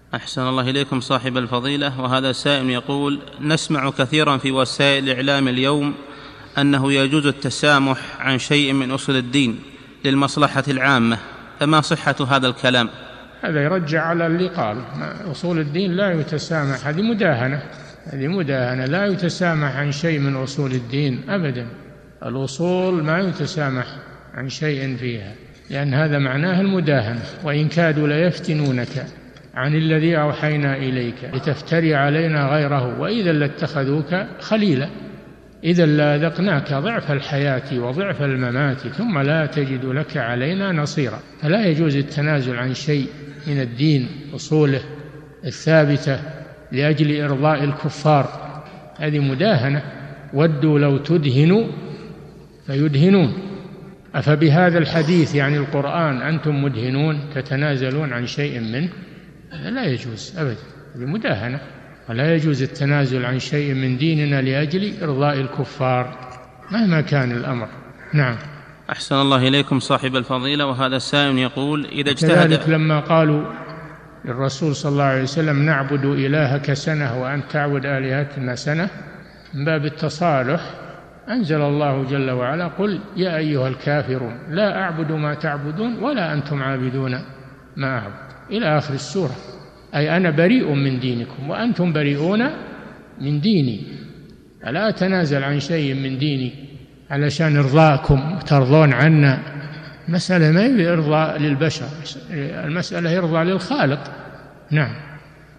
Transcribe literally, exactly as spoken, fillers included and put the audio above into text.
أحسن الله إليكم صاحب الفضيلة، وهذا سائل يقول: نسمع كثيرا في وسائل الإعلام اليوم أنه يجوز التسامح عن شيء من أصول الدين للمصلحة العامة، فما صحة هذا الكلام؟ هذا يرجع على اللي قال أصول الدين لا يتسامح، هذه مداهنة، هذه مداهنة، لا يتسامح عن شيء من أصول الدين أبدا. الأصول ما يتسامح عن شيء فيها، لأن هذا معناه المداهنة. وإن كادوا ليفتنونك عن الذي أوحينا إليك لتفتري علينا غيره وإذا لاتخذوك خليلا، إذا لأذقناك ضعف الحياة وضعف الممات ثم لا تجد لك علينا نصيرا. فلا يجوز التنازل عن شيء من الدين أصوله الثابتة لأجل إرضاء الكفار، هذه مداهنة. ودوا لو تدهنوا فيدهنون، أفبهذا الحديث يعني القرآن أنتم مدهنون تتنازلون عن شيء منه؟ هذا لا يجوز أبدا، هذه مداهنة. ولا يجوز التنازل عن شيء من ديننا لأجل إرضاء الكفار مهما كان الأمر. نعم. أحسن الله إليكم صاحب الفضيلة، وهذا السائل يقول: إذا اجتهد كذلك لما قالوا للرسول صلى الله عليه وسلم نعبد إلهك سنة وأنت تعبد آلهتنا سنة، من باب التصالح أنزل الله جل وعلا: قل يا أيها الكافرون لا أعبد ما تعبدون ولا أنتم عابدون ما أعبد، إلى آخر السورة. أي أنا بريء من دينكم وأنتم بريئون من ديني، ألا أتنازل عن شيء من ديني علشان إرضاءكم ترضون عنا. مسألة ما هي إرضاء للبشر، المسألة يرضى للخالق. نعم.